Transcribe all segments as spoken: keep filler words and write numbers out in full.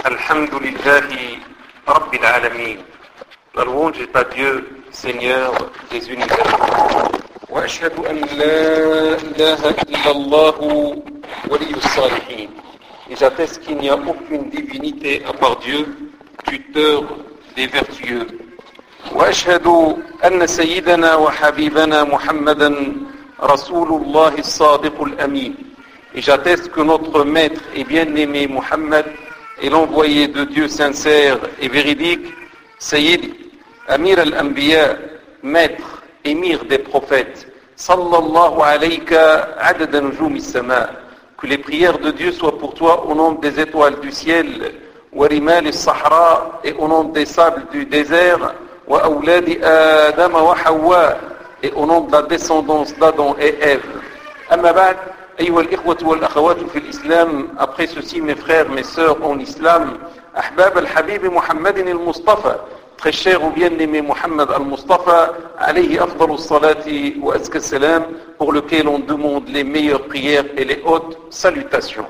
Alhamdulillahi Rabbil Alamin. La louange est à Dieu, Seigneur des univers. Wa ashhadu an la ilaha illallah waliyus salihin. Et j'atteste qu'il n'y a aucune divinité à part Dieu, tuteur des vertueux. Wa ashhadu anna sayyidana wa habibana Muhammadan Rasulullah as-sadiqul amin. Et j'atteste que notre maître et bien-aimé Muhammad est l'envoyé de Dieu sincère et véridique, Sayyid, Amir al-Anbiya, maître, émir des prophètes, sallallahu alayka adada nujum as-sama. Que les prières de Dieu soient pour toi au nombre des étoiles du ciel, wa rimal as-sahra, et au nombre des sables du désert, wa awladi Adam wa Hawa, et au nombre de la descendance d'Adam et Ève. Amma ba'd. أيها الإخوة والأخوات في الإسلام, après ceci mes frères, mes sœurs en islam, أحباب الحبيب محمد المصطفى, très cher ou bien-aimé Muhammad al-Mustafa, عليه أفضل الصلاة وأزكى السلام, pour lequel on demande les meilleures prières et les hautes salutations.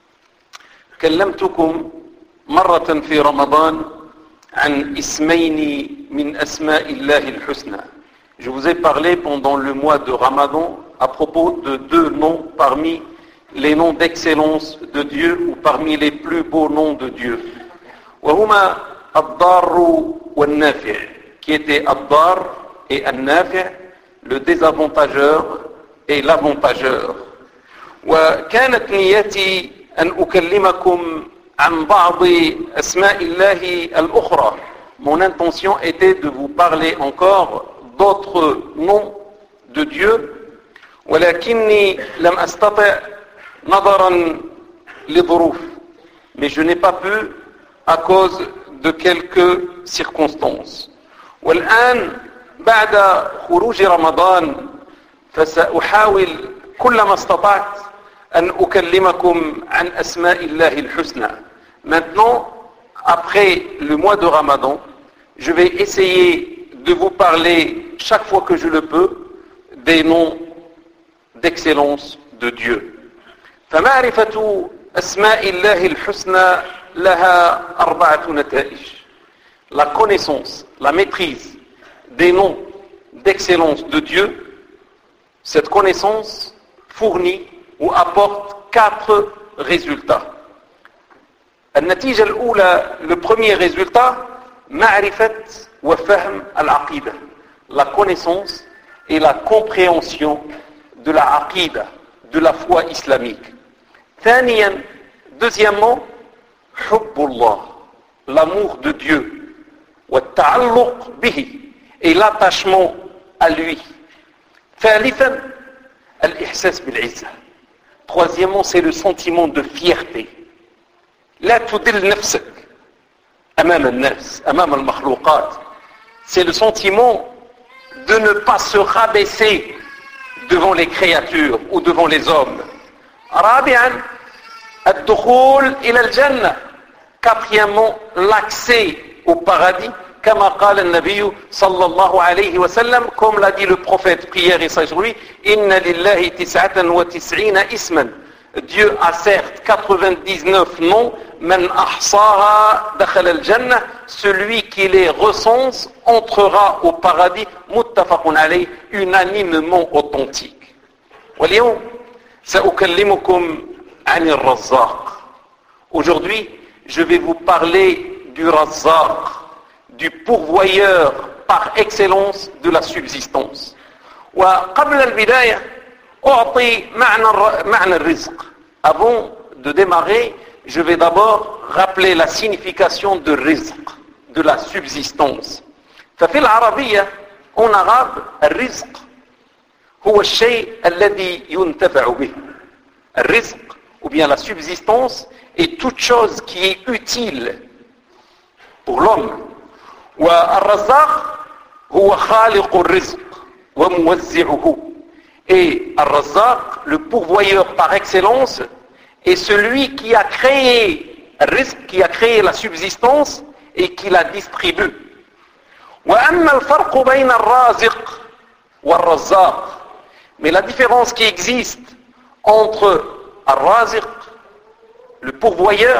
كلمتكم مرة في رمضان عن اسمين من أسماء الله الحسنى. Je vous ai parlé pendant le mois de Ramadan à propos de deux noms parmi les noms d'excellence de Dieu ou parmi les plus beaux noms de Dieu. وهما الضار والنافع, qui étaient الضار et النافع, le désavantageur et l'avantageur. وكانت نيتي أن أكلمكم عن بعض أسماء الله الأخرى. Mon intention était de vous parler encore d'autres noms de Dieu, ولكني لم أستطع نظرا لظروف, mais je n'ai pas pu à cause de quelques circonstances. والآن بعد خروج رمضان فسأحاول كلما استطعت أن أكلمكم عن أسماء الله الحسنى. Maintenant, après le mois de Ramadan, je vais essayer de vous parler chaque fois que je le peux des noms d'excellence de Dieu. فمعرفة أسماء الله الحسنى لها أربعة نتائج. La connaissance, la maîtrise des noms d'excellence de Dieu, cette connaissance fournit ou apporte quatre résultats. النتيجة الأولى, le premier résultat, معرفة وفهم العقيدة, la connaissance et la compréhension de la aqida, de la foi islamique. ثانيا, deuxièmement, حب الله, l'amour de Dieu, والتعلق به, et l'attachement à lui. ثالثا, الإحساس بالعزة. Troisièmement, c'est le sentiment de fierté. لا تدل نفسك أمام الناس, أمام المخلوقات. C'est le sentiment de ne pas se rabaisser devant les créatures ou devant les hommes. رابعا الدخول إلى الجنة. Quatrièmement, l'accès au paradis, كما قال النبي صلى الله عليه وسلم, comme l'a dit le prophète, prière et salut sur lui, إن لله تسعة وتسعين اسما. Dieu a certes quatre-vingt-dix-neuf noms, من أحصاها دخل الجنة, celui qui les recense entrera au paradis, متفق عليه, unanimement authentique. واليوم سأكلمكم عن الرزاق. Aujourd'hui, je vais vous parler du Razzaq, du pourvoyeur par excellence de la subsistance. وقبل البداية أعطي معنى معنى الرزق. Avant de démarrer, je vais d'abord rappeler la signification de rizq, de la subsistance. ففي العربية, en arabe, الرزق هو الشيء الذي ينتفع به. الرزق, ou bien la subsistance, est toute chose qui est utile pour l'homme. والرزاق هو خالق الرزق وموزعه. Et Ar-Razzaq, le pourvoyeur par excellence, est celui qui a créé rizq, qui a créé la subsistance et qui la distribue. وأما الفرق بين الرازق والرزاق. Mais la différence qui existe entre Ar-Raziq, le pourvoyeur,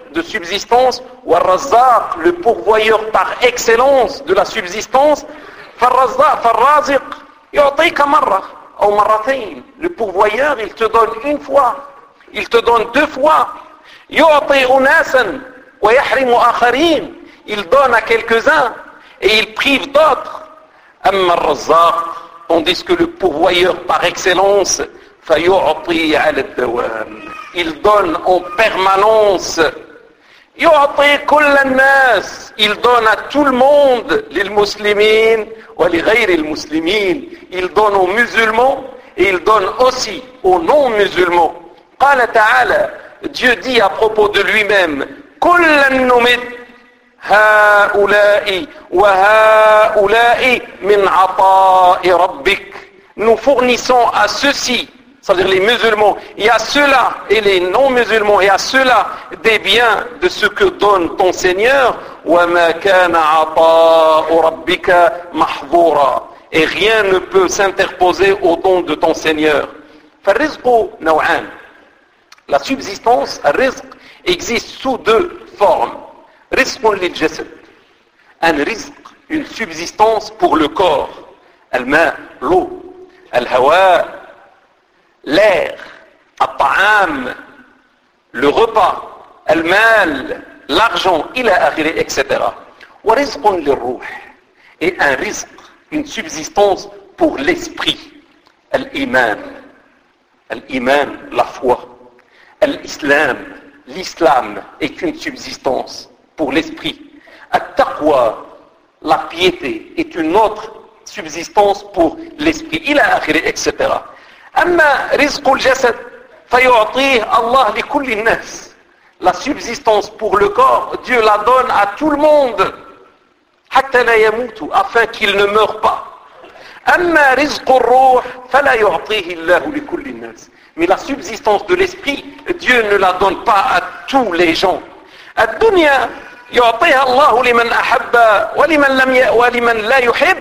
de subsistance, والرزاق, le pourvoyeur par excellence de la subsistance, فالرزاق فالرازق يعطيك مرة أو مرتين. Le pourvoyeur, il te donne une fois, il te donne deux fois. يعطي أناسا ويحرم آخرين. Il donne à quelques-uns et il prive d'autres. أما الرزاق, tandis que le pourvoyeur par excellence, فيعطي على الدوام. Il donne en permanence. يعطي كل الناس. Il donne à tout le monde, للمسلمين ولغير المسلمين. Il donne aux musulmans et il donne aussi aux non-musulmans. قال تعالى, Dieu dit à propos de lui-même, كلا نمد هؤلاء وهؤلاء من عطاء ربك. Nous fournissons à ceux-ci, c'est-à-dire les musulmans, et à ceux-là, et les non-musulmans, et à ceux-là, des biens de ce que donne ton Seigneur. وَمَا كَانَ عَطَاءُ رَبِّكَ مَحْظُورًا. Et rien ne peut s'interposer au don de ton Seigneur. فَالرِّزْقُ نَوْعَانِ. La subsistance, الرزق, existe sous deux formes. رزق للجسد. Un rizq, une subsistance pour le corps. الماء, l'eau. الهواء, l'air. الطعام, le repas. المال, l'argent, إلى آخره, et cetera. ورزق للروح. Et un rizq, une subsistance pour l'esprit. الإيمان. الإيمان, la foi. L'islam, l'islam est une subsistance pour l'esprit. At-taqwa, la piété, est une autre subsistance pour l'esprit. إلى آخره, et cetera. أما رزق الجسد فيعطيه الله لكل الناس. La subsistance pour le corps, Dieu la donne à tout le monde. حتى لا يموت, afin qu'il ne meure pas. أما رزق الروح فلا يعطيه الله لكل الناس. Mais la subsistance de l'esprit, Dieu ne la donne pas à tous les gens. الدنيا يعطيها الله لمن أحب ولمن لم ولمن لا يحب.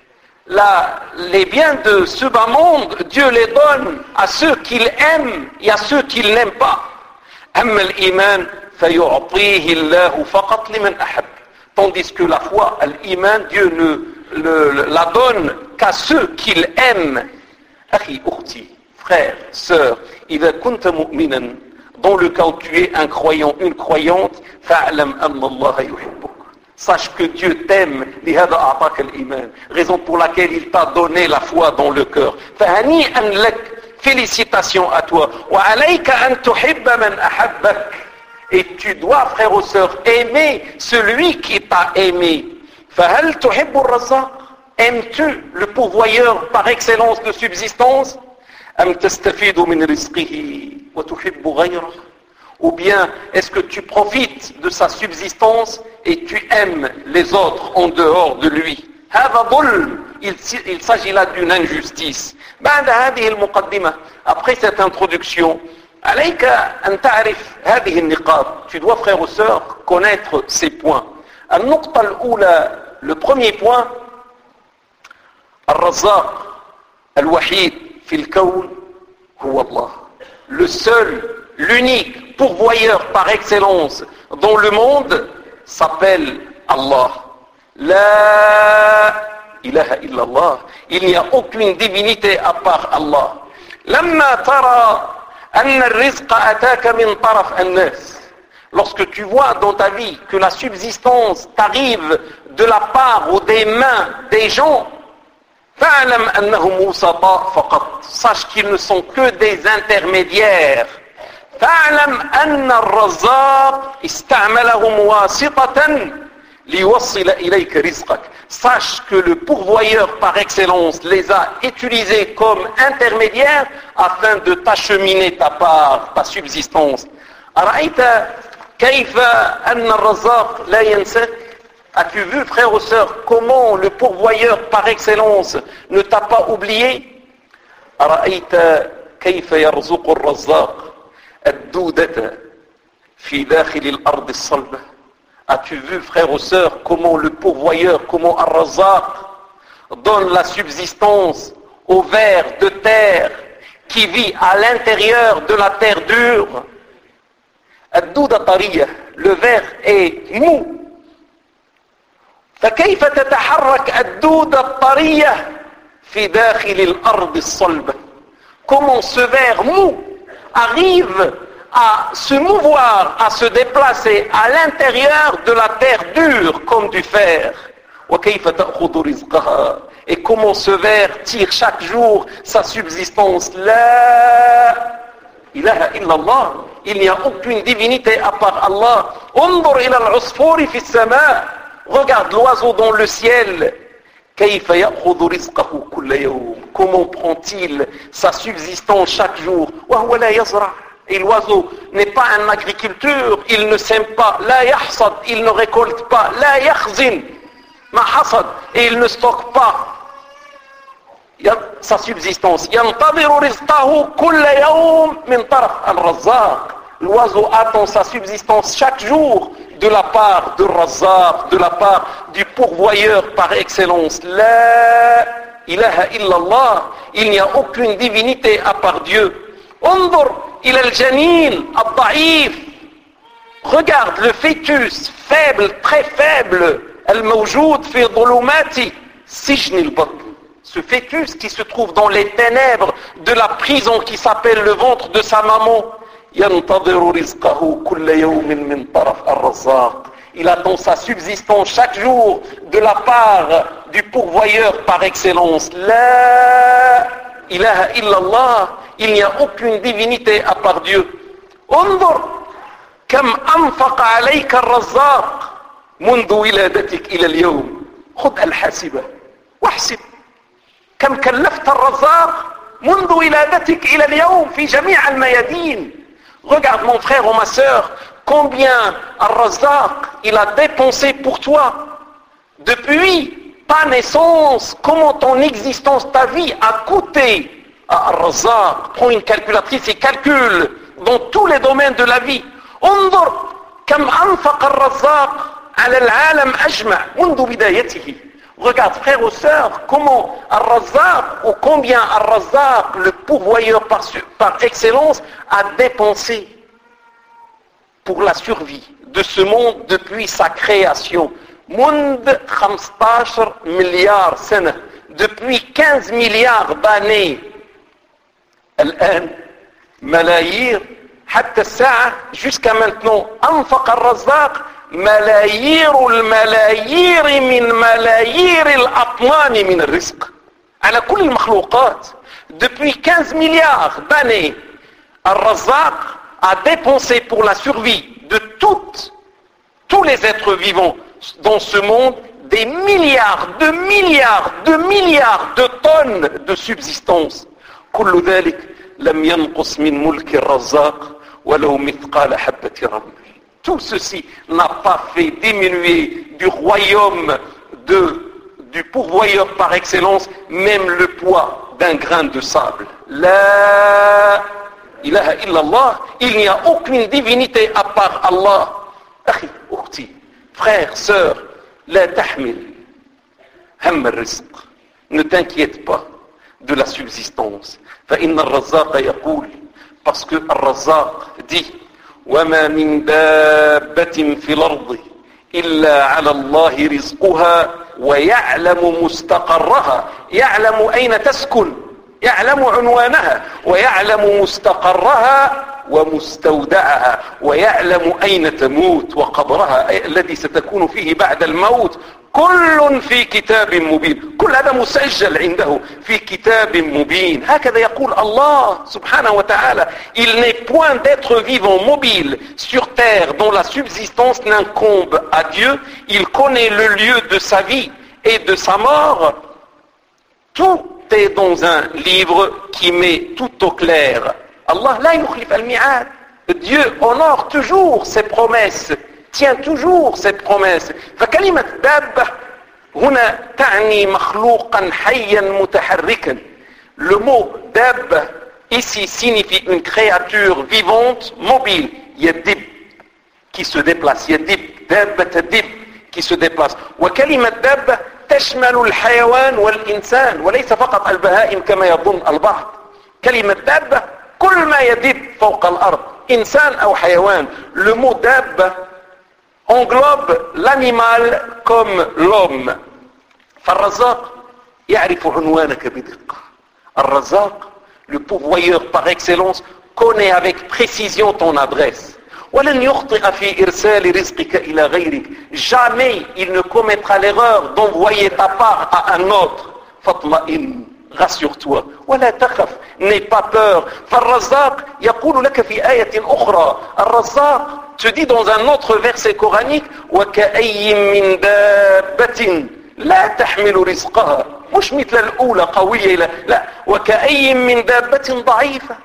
La, les biens de ce bas monde, Dieu les donne à ceux qu'il aime et à ceux qu'il n'aime pas. أما الإيمان فيعطيه الله فقط لمن أحب. Tandis que la foi, l'iman, Dieu ne le, la donne qu'à ceux qu'il aime. أخي أختي, frère, sœur, إذا كنت مؤمنا, dans le cas où tu es un croyant, une croyante, فاعلم أن الله يحبك. Sache que Dieu t'aime, لهذا أعطاك الإيمان, raison pour laquelle il t'a donné la foi dans le cœur. فهنيئا لك, félicitations à toi. وعليك أن تحب من أحبك. Et tu dois, frère ou sœur, aimer celui qui t'a aimé. فهل تحب الرزاق? Aimes-tu le pourvoyeur par excellence de subsistance? أم تستفيد من رزقه وتحب غيره? Ou bien est-ce que tu profites de sa subsistance et tu aimes les autres en dehors de lui? هذا ظلم. Il, il s'agit là d'une injustice. بعد هذه المقدمة, après cette introduction, عليك أن تعرف هذه النقاط. Tu dois, frère ou sœur, connaître ces points. النقطة الأولى, le premier point, الرزاق الوحيد في الكون هو الله. Le seul, l'unique pourvoyeur par excellence dans le monde s'appelle Allah. La ilaha illallah. Il n'y a aucune divinité à part Allah. لما ترى أن الرزق أتاك من طرف الناس. Lorsque tu vois dans ta vie que la subsistance t'arrive de la part ou des mains des gens, فاعلم أنهم وسطاء فقط. Sache qu'ils ne sont que des intermédiaires. فاعلم أن الرزاق استعملهم واسطة ليوصل إليك رزقك. Sache que le pourvoyeur par excellence les a utilisés comme intermédiaires afin de t'acheminer ta part, ta subsistance. أرأيت كيف أن الرزاق لا ينساك? As-tu vu, frère ou sœur, comment le pourvoyeur par excellence ne t'a pas oublié? أرأيت كيف يرزق الرزاق الدودة في داخل الأرض الصلبة? As-tu vu, frère ou sœur, comment le pourvoyeur, comment Ar-Razzaq donne la subsistance au ver de terre qui vit à l'intérieur de la terre dure? الدودة طرية, le verre est mou. فكيف تتحرك الدودة الطرية في داخل الأرض الصلبة? Comment ce verre mou arrive à se mouvoir, à se déplacer à l'intérieur de la terre dure comme du fer? وكيف تأخذ رزقها? Et comment ce verre tire chaque jour sa subsistance? La ilaha illallah. Il n'y a aucune divinité à part Allah. انظر إلى العصفور في السماء. Regarde l'oiseau dans le ciel. كيف يأخذ رزقه كل يوم? Comment prend-il sa subsistance chaque jour? وهو لا يزرع. Et l'oiseau n'est pas un agriculteur, il ne sème pas, لا يحصد, il ne récolte pas, لا يخزن ما حصد, et il ne stocke pas sa subsistance. ينتظر رزقه كل يوم من طرف الرزاق. L'oiseau attend sa subsistance chaque jour de la part de Razzaq, de la part du pourvoyeur par excellence. La ilaha illallah. Il n'y a aucune divinité à part Dieu. انظر إلى الجنين الضعيف. Regarde le fœtus faible, très faible, الموجود في ظلمات سجن البطن. Ce fœtus qui se trouve dans les ténèbres de la prison qui s'appelle le ventre de sa maman. ينتظر رزقه كل يوم من طرف الرزاق. Il attend sa subsistance chaque jour de la part du pourvoyeur par excellence. La ilaha illallah. Il n'y a aucune divinité à part Dieu. انظر كم أنفق عليك الرزاق منذ ولادتك إلى اليوم. خذ الحاسبة واحسب كم كلفت الرزاق منذ ولادتك إلى اليوم في جميع الميادين. Regarde mon frère ou ma sœur, combien Ar-Razzaq il a dépensé pour toi depuis ta naissance, comment ton existence, ta vie a coûté à Ar-Razzaq. Prends une calculatrice et calcule dans tous les domaines de la vie. انظر كم أنفق الرزاق على العالم أجمع منذ بدايته. Regarde frères ou sœurs, comment Ar-Razzaq, ou combien Ar-Razzaq, le pourvoyeur par, par excellence, a dépensé pour la survie de ce monde depuis sa création. منذ خمسة عشر مليار سنة, depuis quinze milliards d'années. الآن ملايير حتى الساعة jusqu'à maintenant. أنفق الرزاق ملايير الملايير من ملايير الأطنان من الرزق على كل المخلوقات. Depuis quinze milliards d'années, Ar-Razzaq a dépensé pour la survie de toutes, tous les êtres vivants dans ce monde des milliards, de milliards, de milliards de tonnes de subsistance. كل ذلك لم ينقص من ملك الرزاق ولو مثقال حبة رمل. Tout ceci n'a pas fait diminuer du royaume de, du pourvoyeur par excellence même le poids d'un grain de sable. La ilaha illallah. Il n'y a aucune divinité à part Allah. Akhi, ukhti, frère, sœur, la tahmil هم الرزق. Ne t'inquiète pas de la subsistance. فإن الرزاق يقول, parce que Ar-Razzaq dit, وما من دابة في الأرض إلا على الله رزقها ويعلم مستقرها. يعلم أين تسكن, يعلم عنوانها, ويعلم مستقرها ومستودعها, ويعلم أين تموت وقبرها الذي ستكون فيه بعد الموت. كل في كتاب مبين. كل هذا مسجل عنده في كتاب مبين. هكذا يقول الله سبحانه وتعالى. Il n'est point d'être vivant mobile sur terre dont la subsistance n'incombe à Dieu. Il connaît le lieu de sa vie et de sa mort. Tout est dans un livre qui met tout au clair. Allah لا يخلف الميعاد. Dieu honore toujours ses promesses, tient toujours ses promesses. فكلمة دابة هنا تعني مخلوقا حيا متحركا. Le mot دابة ici signifie une créature vivante, mobile. يدب qui se déplace. يدب دابة تدب qui se déplace. وكلمة دابة تشمل الحيوان والإنسان وليس فقط البهائم كما يظن البعض. كلمة دابة كل ما يدب فوق الأرض إنسان أو حيوان. Le mot دابة englobe l'animal comme l'homme. فالرزاق يعرف عنوانك بدقة. الرزاق, le pourvoyeur par excellence, connaît avec précision ton adresse. ولن يخطئ في إرسال رزقك إلى غيرك. Jamais il ne commettra l'erreur d'envoyer ta part à un autre. فاطمئن, rassure-toi. ولا تخف, n'aie pas peur. فالرزاق يقول لك في آية أخرى, الرزاق te dit dans un autre verset coranique, وكأي من دابة لا تحمل رزقها. مش مثل الأولى قوية, لا, لا. وكأي من دابة ضعيفة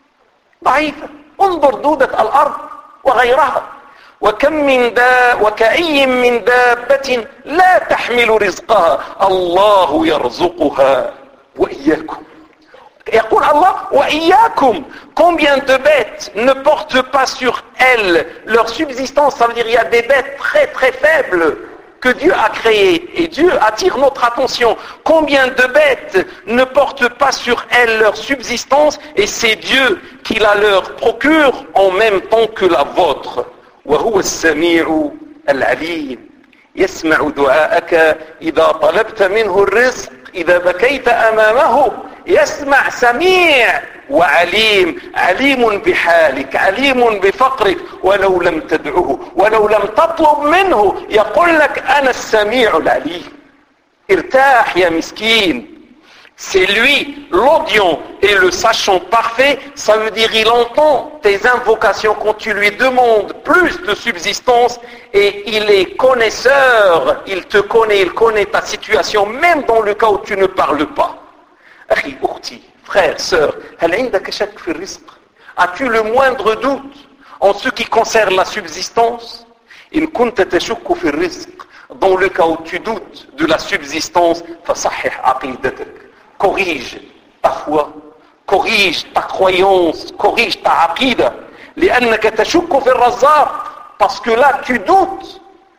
ضعيفة. انظر دودة الأرض وغيرها. وكم من دا وكأي من دابة لا تحمل رزقها الله يرزقها وإياكم. يقول الله وإياكم. Combien de bêtes ne portent pas sur elles leur subsistance? Ça veut dire il y a des bêtes très très faibles que Dieu a créées, et Dieu attire notre attention. Combien de bêtes ne portent pas sur elles leur subsistance, et c'est Dieu qui la leur procure en même temps que la vôtre. وهو السميع العليم يسمع دعاءك إذا طلبت منه الرزق إذا بكيت أمامه. يسمع, سميع وعليم. عليم بحالك, عليم بفقرك, ولو لم تدعه ولو لم تطلب منه يقول لك أنا السميع العليم. ارتاح يا مسكين. C'est lui, l'audient et le sachant parfait. Ça veut dire il entend tes invocations quand tu lui demandes plus de subsistance, et il est connaisseur, il te connaît, il connaît ta situation même dans le cas où tu ne parles pas. أخي أختي, frère, sœur, هل عندك شك في الرزق? As-tu le moindre doute en ce qui concerne la subsistance? إن كنت تشك في الرزق, dans le cas où tu doutes de la subsistance, فصحح عقيدتك. Corrige ta foi, corrige ta croyance, corrige ta aqida. لأنك تشك في الرزاق, parce que là tu doutes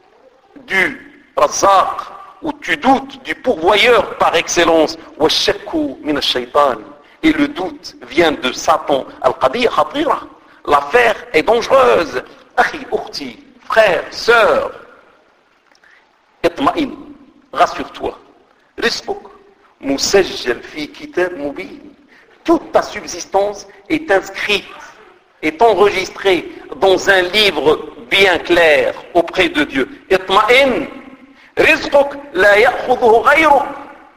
du razaq, ou tu doutes du pourvoyeur par excellence. والشك من الشيطان, et le doute vient de Satan. القضية خطيرة, l'affaire est dangereuse. أخي أختي, frère, sœur, اطمئن, rassure-toi. رزقك مسجل في كتاب مبين. Toute ta subsistance est inscrite, est enregistrée dans un livre bien clair auprès de Dieu. اطمئن, رزقك لا يأخذه غيرك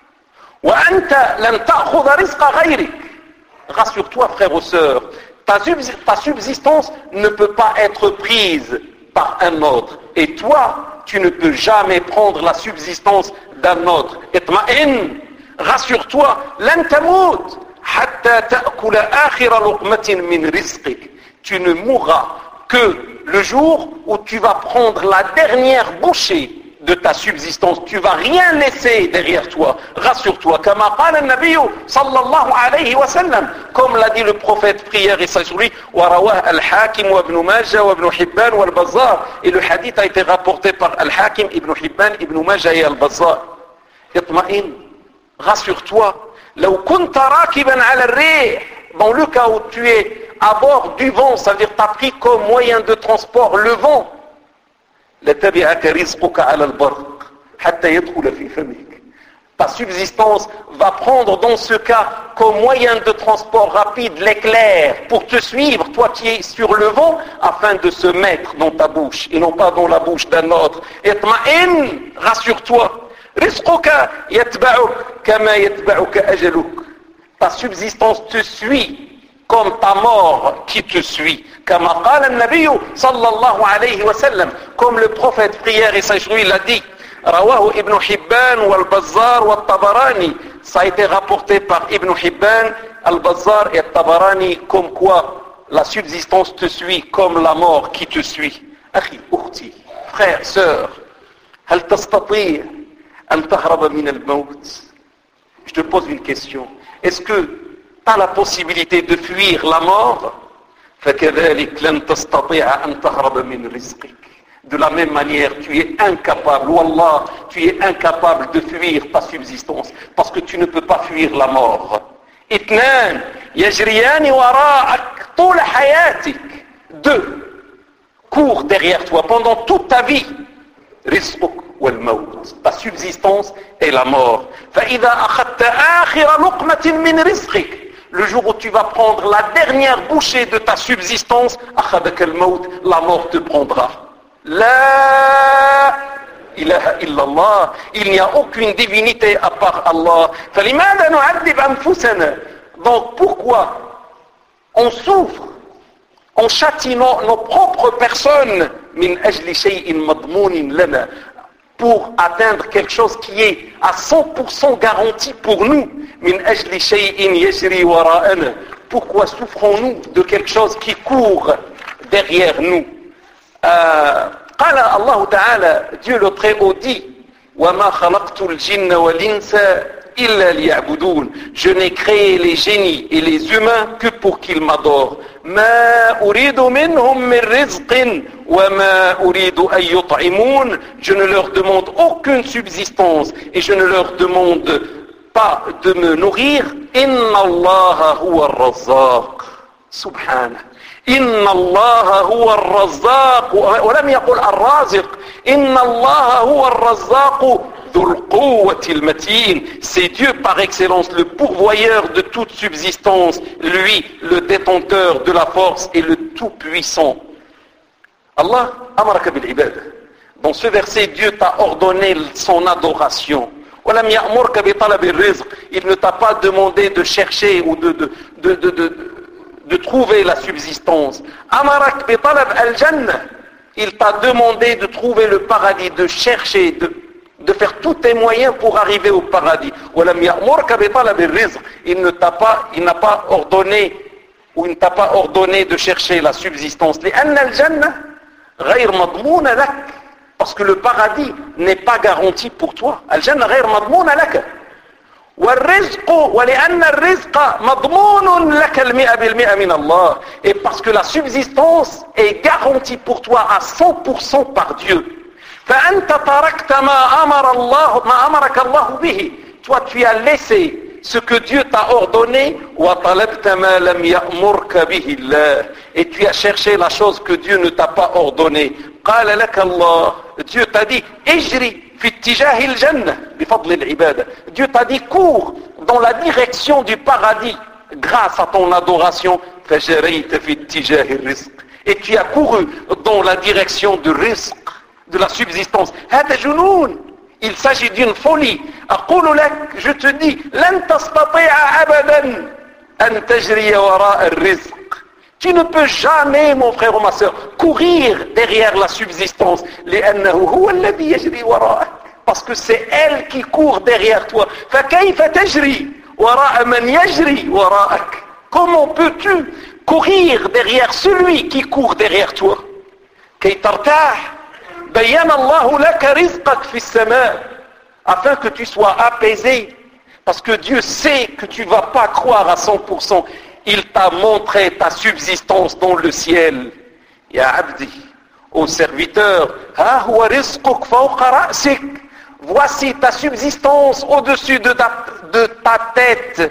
وأنت لن تأخذ رزق غيرك. Rassure-toi, frère ou sœur, ta, subs- ta subsistance ne peut pas être prise par un autre, et toi, tu ne peux jamais prendre la subsistance d'un autre. اطمئن, rassure-toi, لن تموت حتى تأكل آخر لقمة من رزقك. Tu ne mourras que le jour où tu vas prendre la dernière bouchée de ta subsistance. Tu vas rien laisser derrière toi. Rassure-toi. كما قال النبي صلى الله عليه وسلم, comme l'a dit le prophète, prière et salut sur lui, ورواه الحاكم وابن ماجه وابن حبان والبزار. Et le hadith a été rapporté par Al-Hakim, Ibn Hibban, Ibn Majah et Al-Bazzar. اطمئن, rassure-toi. لو كنت راكبا على الريح, dans le cas où tu es à bord du vent, ça veut dire tu as pris comme moyen de transport le vent, لتبعك رزقك على البرق حتى يدخل في فمك. Ta subsistance va prendre dans ce cas comme moyen de transport rapide l'éclair pour te suivre, toi qui es sur le vent, afin de se mettre dans ta bouche et non pas dans la bouche d'un autre. اطمئن, rassure-toi. رزقك يتبعك كما يتبعك أجلك. Ta subsistance te suit comme ta mort qui te suit. كما قال النبي صلى الله عليه وسلم, comme le prophète, prière et salut sur lui, l'a dit. رواه ابن حبان والبزار والطبراني. Ça a été rapporté par Ibn Hibban, Al-Bazzar et Al-Tabarani, comme quoi la subsistance te suit comme la mort qui te suit. أخي أختي, frère, sœur, هل تستطيع أن تهرب من الموت? Je te pose une question. Est-ce que tu as la possibilité de fuir la mort? فكذلك لن تستطيع أن تهرب من رزقك. De la même manière, tu es incapable, Wallah, tu es incapable de fuir ta subsistance, parce que tu ne peux pas fuir la mort. اثنان يجريان وراءك طول حياتك. Deux, cours derrière toi pendant toute ta vie. Rizquk wal maut, ta subsistance et la mort. فإذا أخذت آخر لقمة من رزقك, le jour où tu vas prendre la dernière bouchée de ta subsistance, أخذك الموت, la mort te prendra. La ilaha illallah, il n'y a aucune divinité à part Allah. فلماذا نعذب أنفسنا? Donc pourquoi on souffre, on châtie nos, nos propres personnes من أجل شيء مضمون لنا, pour atteindre quelque chose qui est à cent pour cent garanti pour nous. من أجل شيء يجري وراءنا. Pourquoi souffrons-nous de quelque chose qui court derrière nous? euh, قال الله تعالى, Dieu le Très-Haut dit, وما خلقت الجن والإنس إلا ليعبدون. Je n'ai créé les génies et les humains que pour qu'ils m'adorent. ما أريد منهم من رزق وما أريد أن يطعمون. Je ne leur demande aucune subsistance et je ne leur demande pas de me nourrir. إن الله هو الرزاق. سبحانه. إن الله هو الرزاق, ولم يقل الرازق. إن الله هو الرزاق ذو القوة المتين. C'est Dieu par excellence, le pourvoyeur de toute subsistance, lui, le détenteur de la force et le tout-puissant. Allah amaraka bil ibada. Dans ce verset, Dieu t'a ordonné son adoration. ولم يأمرك بطلب الرزق. Il ne t'a pas demandé de chercher ou de, de, de, de, de, de trouver la subsistance. Amarak bi talab al-jannah. Il t'a demandé de trouver le paradis, de chercher, de, de faire tous tes moyens pour arriver au paradis. ولم يأمرك بطلب الرزق. Il ne t'a pas, il n'a pas ordonné ou il ne t'a pas ordonné de chercher la subsistance. لأن الجنة غير مضمونة لك. Parce que le paradis n'est pas garanti pour toi. الجنة غير مضمونة لك. والرزق ولأن الرزق مضمون لك المئة بالمئة من الله. Et parce que la subsistance est garantie pour toi à cent pour cent par Dieu. فأنت تركت ما أمر الله ما أمرك الله به. Toi tu as laissé ce que Dieu t'a ordonné. وطلبت ما لم يأمرك به الله. Et tu as cherché la chose que Dieu ne t'a pas ordonnée. قال لك الله. Dieu t'a dit اجري في اتجاه الجنة بفضل العبادة. Dieu t'a dit cours dans la direction du paradis grâce à ton adoration. فجريت في اتجاه الرزق. Et tu as couru dans la direction du rizq, de la subsistance. هذا جنون. Il s'agit d'une folie. أقول لك, je te dis, لن تستطيع أبدا أن تجري وراء الرزق. Tu ne peux jamais, mon frère ou ma sœur, courir derrière la subsistance. لأنه هو الذي يجري وراءك. Parce que c'est elle qui court derrière toi. فكيف تجري وراء من يجري وراءك. Comment peux-tu courir derrière celui qui court derrière toi? كي ترتاح بين الله لك رزقك في السماء. Afin que tu sois apaisé. Parce que Dieu sait que tu ne vas pas croire à cent pour cent. Il t'a montré ta subsistance dans le ciel. Ya abdi, ô serviteur, ha huwa rizquk fawqa ra'sik. Voici ta subsistance au-dessus de ta, de ta tête.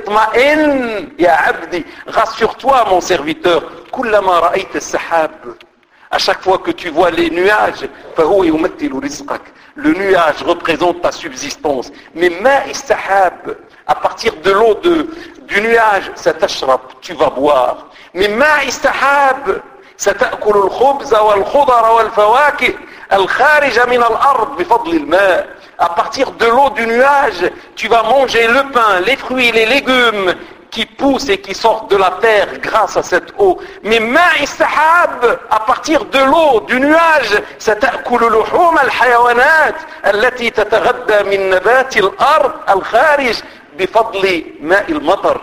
Itma'in, ya abdi. Rassure-toi, mon serviteur. Kullama ra'ayta as-sahab. À chaque fois que tu vois les nuages, fahuwa yumathilu rizqak. Le nuage représente ta subsistance. Mais ma'i as-sahab, à partir de l'eau de, du nuage, satashrab, tu vas boire. Mais ma'i as-sahab, ستأكل الخبز والخضر والفواكه الخارج من الأرض بفضل الماء. À partir de l'eau du nuage, tu vas manger le pain, les fruits, les légumes qui poussent et qui sortent de la terre grâce à cette eau. Mais ma'i as-sahab, à partir de l'eau du nuage, ستأكل لحوم الحيوانات التي تتغذى من نبات الأرض الخارج بفضل ماء المطر.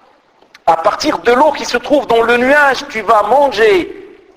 À partir de l'eau qui se trouve dans le nuage, tu vas manger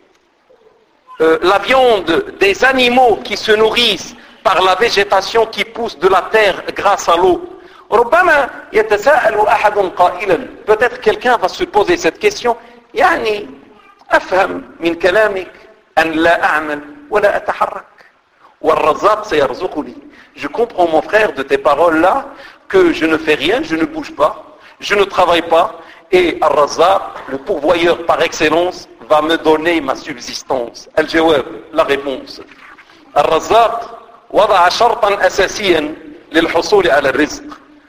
euh, la viande des animaux qui se nourrissent par la végétation qui pousse de la terre grâce à l'eau. ربما يتساءل أحد قائلا, peut-être quelqu'un va se poser cette question, يعني أفهم من كلامك أن لا أعمل ولا أتحرك والرزاق سيرزقني. Je comprends, mon frère, de tes paroles là que je ne fais rien, je ne bouge pas, je ne travaille pas, et Ar-Razzaq, le pourvoyeur par excellence, va me donner ma subsistance? الجواب, la réponse. الرزاق وضع شرطا أساسيا للحصول على الرزق.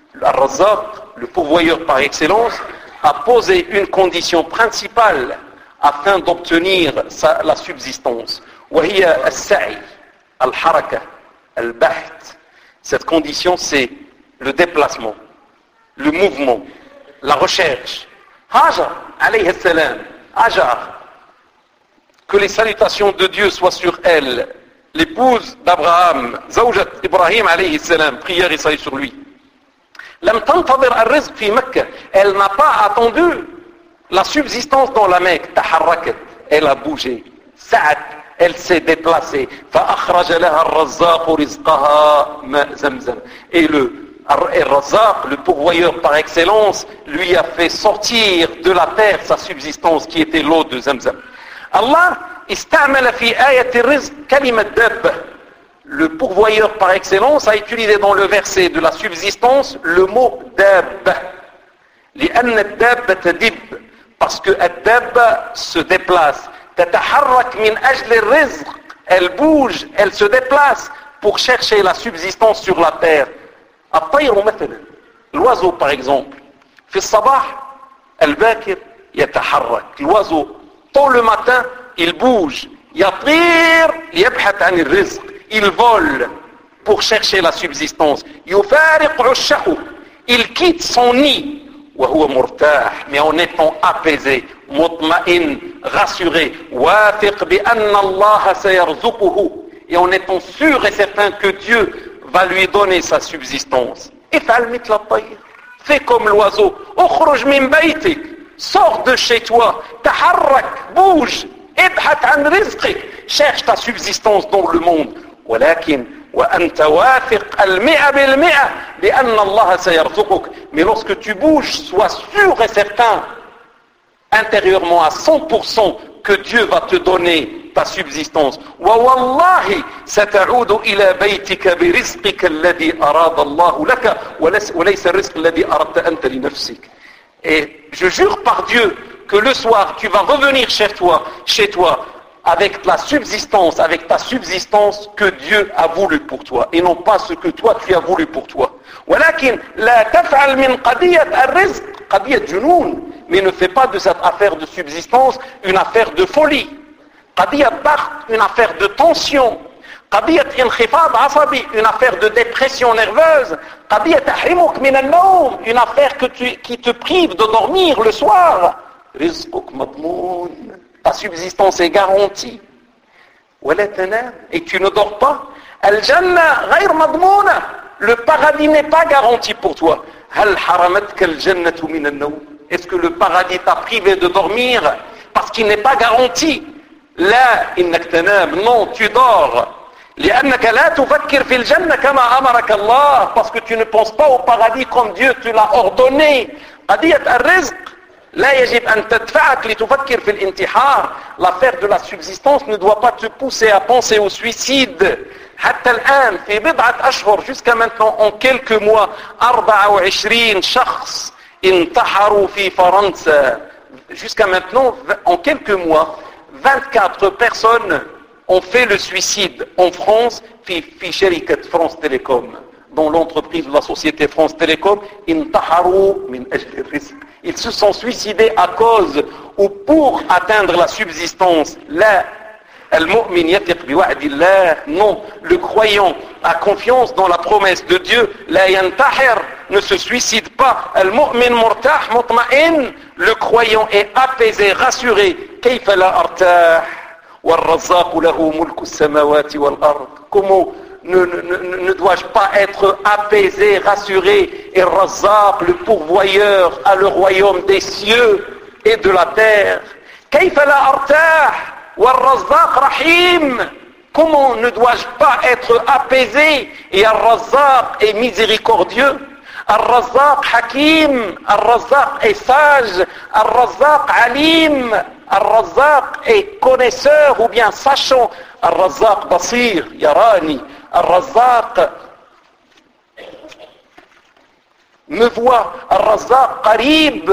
الرزاق, le pourvoyeur par excellence, a posé une condition principale afin d'obtenir sa, la subsistance. وهي السعي, الحركة, البحث. Cette condition, c'est le déplacement, le mouvement, la recherche. Hajar, alayhi salam, Hajar, que les salutations de Dieu soient sur elle, l'épouse d'Abraham, Zawjat Ibrahim alayhi salam, prière et salut sur lui. لم تنتظر الرزق في مكة. Elle n'a pas attendu la subsistance dans la Mecque. تحركت, elle a bougé. سعت, elle s'est déplacée. فأخرج لها الرزاق رزقها ماء زمزم. Et le Razaq, le pourvoyeur par excellence, lui a fait sortir de la terre sa subsistance qui était l'eau de Zamzam. Allah استعمل في آية الرزق كلمة دابة. Le pourvoyeur par excellence a utilisé dans le verset de la subsistance le mot dab. لأن الدابة تدب, parce que الدابة se déplace. تتحرك من أجل الرزق, elle bouge, elle se déplace pour chercher la subsistance sur la terre. الطير مثلا, l'oiseau par exemple, في الصباح الباكر يتحرك. L'oiseau tôt le matin il bouge. يطير ليبحث عن الرزق, il vole pour chercher la subsistance. يفارق عشه, il quitte son nid. وهو مرتاح, mais en étant apaisé, مطمئن, rassuré. واثق بأن الله سيرزقه, et en étant sûr et certain que Dieu va lui donner sa subsistance. افعل مثل الطير, fais comme l'oiseau. اخرج من بيتك, sors de chez toi. تحرك, bouge. ابحث عن رزقك, cherche ta subsistance dans le monde. ولكن وأنت واثق المئة بالمئة بأن الله سيرزقك. Mais lorsque tu bouges, sois sûr et certain intérieurement à cent pour cent que Dieu va te donner ta subsistance. ووالله ستعود إلى بيتك برزقك الذي أراد الله لك وليس الرزق الذي أردت أنت لنفسك. Et je jure par Dieu que le soir tu vas revenir chez toi, chez toi avec la subsistance, avec ta subsistance que Dieu a voulu pour toi, et non pas ce que toi tu as voulu pour toi. ولكن لا تفعل من قضية الرزق قضية جنون, mais ne fais pas de cette affaire de subsistance une affaire de folie. قضية ضغط, une affaire de tension. قضية انخفاض عصبي, une affaire de dépression nerveuse. قضية تحرمك من النوم, une affaire que tu, qui te prive de dormir le soir. رزقك مضمون, ta subsistance est garantie. ولا تنام, et tu ne dors pas. الجنة غير مضمونة, le paradis n'est pas garanti pour toi. هل حرمتك الجنة من النوم, est-ce que le paradis t'a privé de dormir parce qu'il n'est pas garanti? لا إنك تنام, non, tu dors. لأنك لا تفكر في الجنة كما أمرك الله, parce que tu ne penses pas au paradis comme Dieu te l'a ordonné. قضية الرزق لا يجب أن تدفعك لتفكر في الانتحار. L'affaire de la subsistance ne doit pas te pousser à penser au suicide. حتى الآن في بضعة أشهر, jusqu'à maintenant, en quelques mois, أربعة وعشرين شخص انتحروا في فرنسا. Jusqu'à maintenant, en quelques mois, vingt-quatre personnes ont fait le suicide en France في في شركة France Télécom, dans l'entreprise de la société France Télécom. انتحروا من أجل الرزق. Ils se sont suicidés à cause ou pour atteindre la subsistance. Là, المؤمن يثق بوعد الله. Non, le croyant a confiance dans la promesse de Dieu. لا ينتحر, ne se suicide pas. المؤمن مرتاح مطمئن, le croyant est apaisé, rassuré. كيف لا أرتاح والرزاق له ملك السماوات والأرض. Comment ne, ne, ne dois-je pas être apaisé, rassuré? Et Razaq, le pourvoyeur, a le royaume des cieux et de la terre. كيف لا أرتاح والرزاق رحيم. Comment ne dois-je pas être apaisé? Et Ar-Razzaq est miséricordieux. Ar-Razzaq Hakim. Ar-Razzaq est sage. Ar-Razzaq Alim. Ar-Razzaq est connaisseur ou bien sachant. Ar-Razzaq Basir, Yarani. Ar-Razzaq me voit. Ar-Razzaq Qarib,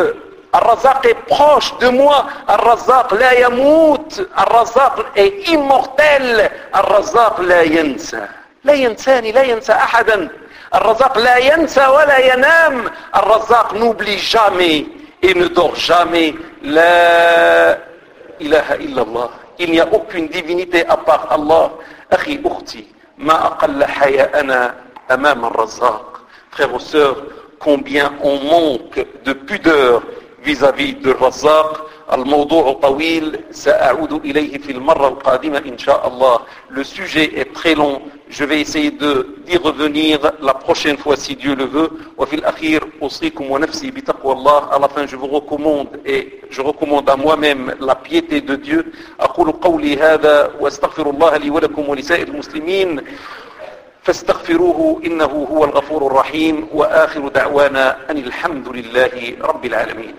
Ar-Razzaq est proche de moi. Ar-Razzaq la yamout. Ar-Razzaq est immortel. Ar-Razzaq la yansa. La yansani, la yansa ahadan. Ar-Razzaq la yansa wa la yanam. Ar-Razzaq n'oublie jamais et ne dort jamais. La ilaha illallah. Il n'y a aucune divinité à part Allah. Akhi, ukhti, ma aqalla haya'ana amam ar-Razzaq. Frères et sœurs, combien on manque de pudeur vis-à-vis de Razzaq. الموضوع طويل سأعود إليه في المرة القادمة إن شاء الله. Le sujet est très long. Je vais essayer de d'y revenir la prochaine fois si Dieu le veut. وفي الأخير أوصيكم ونفسي بتقوى الله. À la fin, je vous recommande et je recommande à moi-même la piété de Dieu. أقول قولي هذا وأستغفر الله لي ولكم ولسائر المسلمين. فاستغفروه إنه هو الغفور الرحيم. وآخر دعوانا أن الحمد لله رب العالمين.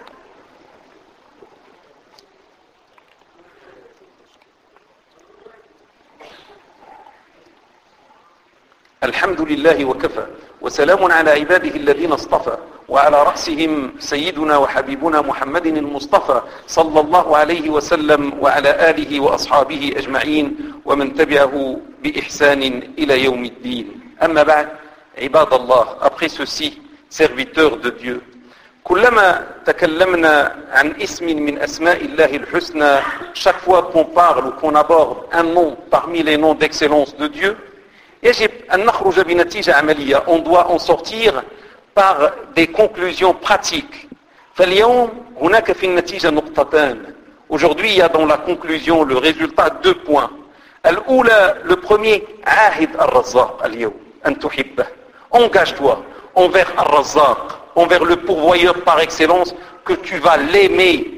الحمد لله وكفى وسلام على عباده الذين اصطفى وعلى رأسهم سيدنا وحبيبنا محمد المصطفى صلى الله عليه وسلم وعلى آله وأصحابه أجمعين ومن تبعه بإحسان إلى يوم الدين. أما بعد عباد الله, après ceci, serviteurs de Dieu, كلما تكلمنا عن اسم من أسماء الله الحسنى, chaque fois qu'on parle ou qu'on aborde un nom parmi les noms d'excellence de Dieu, يجب أن نخرج بنتيجة عملية. On doit en sortir par des conclusions pratiques. فاليوم هناك في النتيجة نقطتان. Aujourd'hui, il y a dans la conclusion, le résultat, deux points. الأولى, le premier, عاهد الرزاق اليوم أن تحبه. Engage-toi envers الرزاق, envers le pourvoyeur par excellence, que tu vas l'aimer.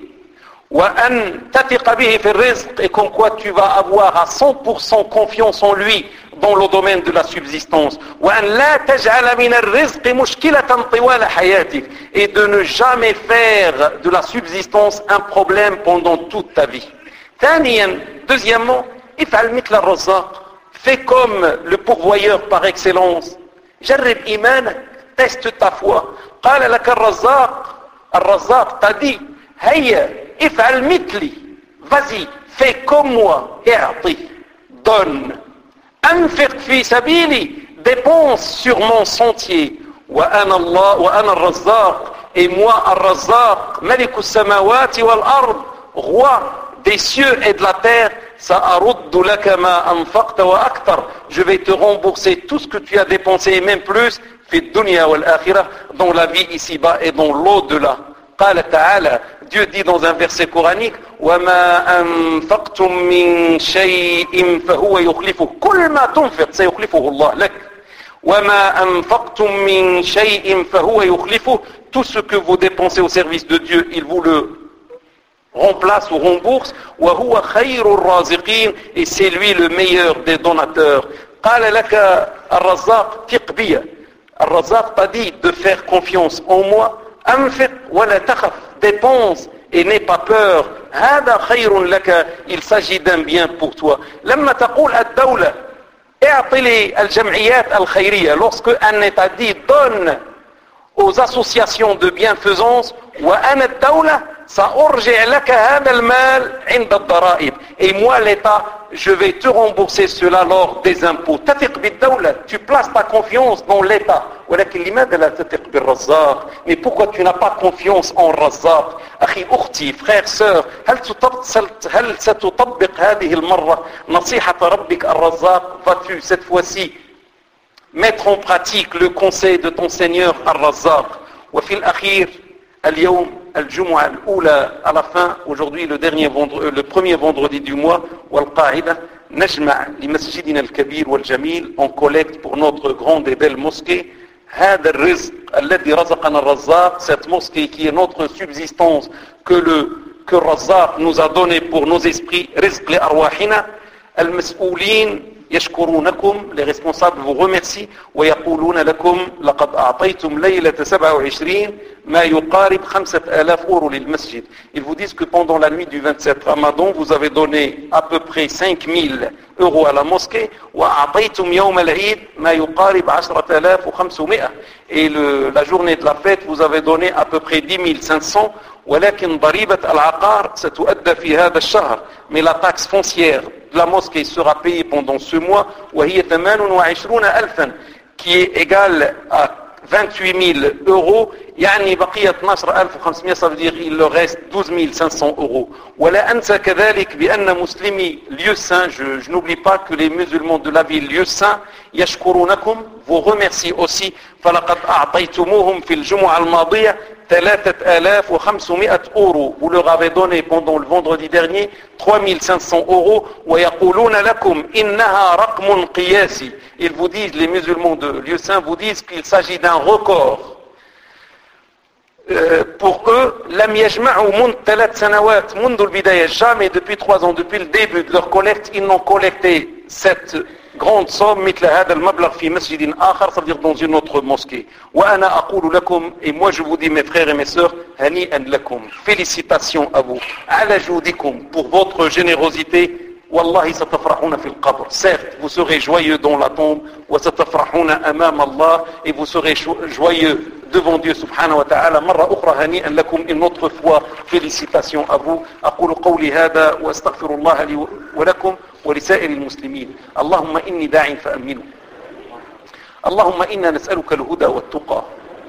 وأن تثق به في الرزق, et comme quoi tu vas avoir à cent pour cent confiance en lui dans le domaine de la subsistance. وأن لا تجعل من الرزق مشكلة طوال حياتك, et de ne jamais faire de la subsistance un problème pendant toute ta vie. ثانيا, deuxièmement, افعل مثل الرزاق, fais comme le pourvoyeur par excellence. جرب إيمانك, teste ta foi. قال لك الرزاق, الرزاق t'a dit, هيا افعل مثلي, vas-y, fais comme moi, اعطي, donne. أنفق في سبيلي, dépense sur mon sentier. وأنا الله وأنا الرزاق, et moi الرزاق, ملك السماوات والأرض, roi des cieux et de la terre. سأرد لك ما أنفقت وأكثر, je vais te rembourser tout ce que tu as dépensé et même plus, في الدنيا والآخرة, dans la vie ici-bas et dans l'au-delà. قال تعالى, Dieu dit dans un verset coranique, وَمَا أَنفَقْتُم مِّن شَيْءٍ فَهُوَ يُخْلِفُهُ كل ما تنفق سيخلفه الله لك. وَمَا أَنفَقْتُم مِّن شَيْءٍ فَهُوَ يُخْلِفُهُ, tout ce que vous dépensez au service de Dieu, il vous le remplace ou rembourse. وَهُوَ خَيْرُ الرَّازِقِينَ, et c'est lui le meilleur des donateurs. قال لك الرزاق ثق بي, الرزاق t'a dit de faire confiance en moi. أنفق ولا تخف, dépense et n'aie pas peur. هذا خير لك, il s'agit d'un bien pour toi. لما تقول الدولة اعطي لي الجمعيات الخيرية, lorsque un État dit donne aux associations de bienfaisance, وأنا الدولة سأرجع لك هذا المال عند الضرائب, et moi l'État je vais te rembourser cela lors des impôts. تثق بالدولة, tu places ta confiance dans l'État. ولكن لماذا لا تثق بالرزاق? Mais pourquoi tu n'as pas confiance en Razzaq? أخي أختي, frère, sœur, هل هل ستطبق هذه المرة نصيحة ربك الرزاق? Vas-tu cette fois-ci mettre en pratique le conseil de ton Seigneur الرزاق? وفي الأخير اليوم الجمعة الأولى, à la fin, aujourd'hui le dernier vendredi, le premier vendredi du mois, والقاعدة نجمع لمسجدنا الكبير والجميل, on collecte pour notre grande et belle mosquée هذا الرزق الذي رزقنا الرزاق, cette mosquée qui est notre subsistance que le que Razzaq nous a donné pour nos esprits. رزق لأرواحنا. المسؤولين يشكرونكم les responsables vous remercient ويقولون لكم لقد أعطيتم ليلة سبعة وعشرين ما يقارب خمسة آلاف أورو للمسجد. Ils vous disent que pendant la nuit du vingt-sept Ramadan vous avez donné à peu près cinq mille euros à la mosquée وأعطيتم يوم العيد ما يقارب عشرة آلاف وخمسمائة et le, la journée de la fête vous avez donné à peu près dix mille cinq cents. ولكن ضريبة العقار ستؤدى في هذا الشهر mais la taxe foncière de la mosquée sera payée pendant ce mois وهي ثمانية وعشرين ألفا qui est égale à vingt-huit mille euros يعني بقية اثني عشر ألف وخمسمائة ça veut dire il leur reste douze mille cinq cents euros. ولا أنسى كذلك بأن مسلمي lieu saint je, je n'oublie pas que les musulmans de la ville lieu saint يشكرونكم vous remercie aussi فلقد أعطيتموهم في الجمعة الماضية ثلاثة آلاف وخمسمائة euros vous leur avez donné pendant le vendredi dernier trois mille cinq cents euros ويقولون لكم إنها رقم قياسي. Ils vous disent, les musulmans de lieu saint vous disent qu'il s'agit d'un record. Euh, pour eux, لم يجمعوا منذ ثلاث سنوات منذ البداية jamais depuis trois ans depuis le début de leur collecte ils n'ont collecté cette grande somme مثل هذا المبلغ في مسجد آخر c'est-à-dire dans une autre mosquée. وأنا أقول لكم et moi je vous dis mes frères et mes sœurs هنيئا لكم félicitations à vous على جودكم pour votre générosité. والله ستفرحون في القبر certes vous serez joyeux dans la tombe وستفرحون أمام الله et vous serez joyeux devant Dieu subhanahu wa ta'ala. مرة أخرى هنيئا لكم une autre fois félicitations à vous. أقول قولي هذا وأستغفر الله لي ولكم ولسائر المسلمين. اللهم إني داع فأمنوا. اللهم إنا نسألك الهدى والتقى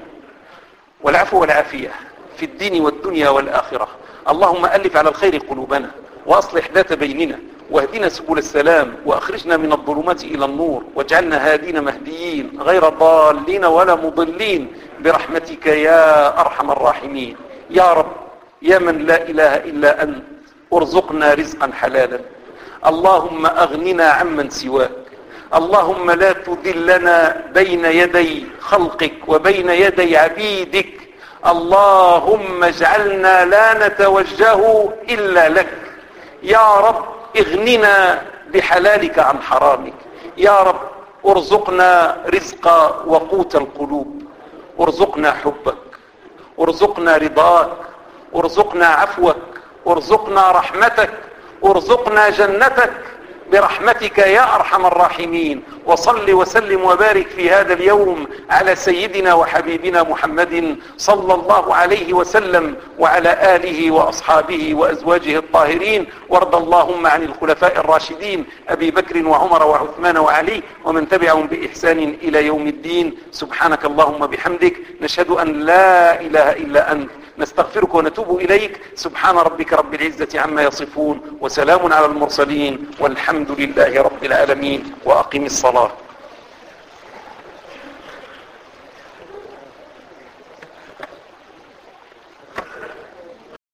والعفو والعافية في الدين والدنيا والآخرة. اللهم ألف على الخير قلوبنا وأصلح ذات بيننا واهدنا سبل السلام وأخرجنا من الظلمات إلى النور واجعلنا هادين مهديين غير ضالين ولا مضلين برحمتك يا أرحم الراحمين. يا رب يا من لا إله إلا أنت ارزقنا رزقا حلالا. اللهم أغننا عمن سواك. اللهم لا تذلنا بين يدي خلقك وبين يدي عبيدك. اللهم اجعلنا لا نتوجه إلا لك. يا رب اغننا بحلالك عن حرامك. يا رب ارزقنا رزق وقوت القلوب. ارزقنا حبك ارزقنا رضاك ارزقنا عفوك ارزقنا رحمتك ارزقنا جنتك برحمتك يا أرحم الراحمين. وصل وسلم وبارك في هذا اليوم على سيدنا وحبيبنا محمد صلى الله عليه وسلم وعلى آله وأصحابه وأزواجه الطاهرين. وارض اللهم عن الخلفاء الراشدين أبي بكر وعمر وعثمان وعلي ومن تبعهم بإحسان إلى يوم الدين. سبحانك اللهم بحمدك نشهد أن لا إله إلا أنت نستغفرك ونتوب إليك. سبحان ربك رب العزة عما يصفون وسلام على المرسلين والحمد لله رب العالمين. وأقم الصلاة.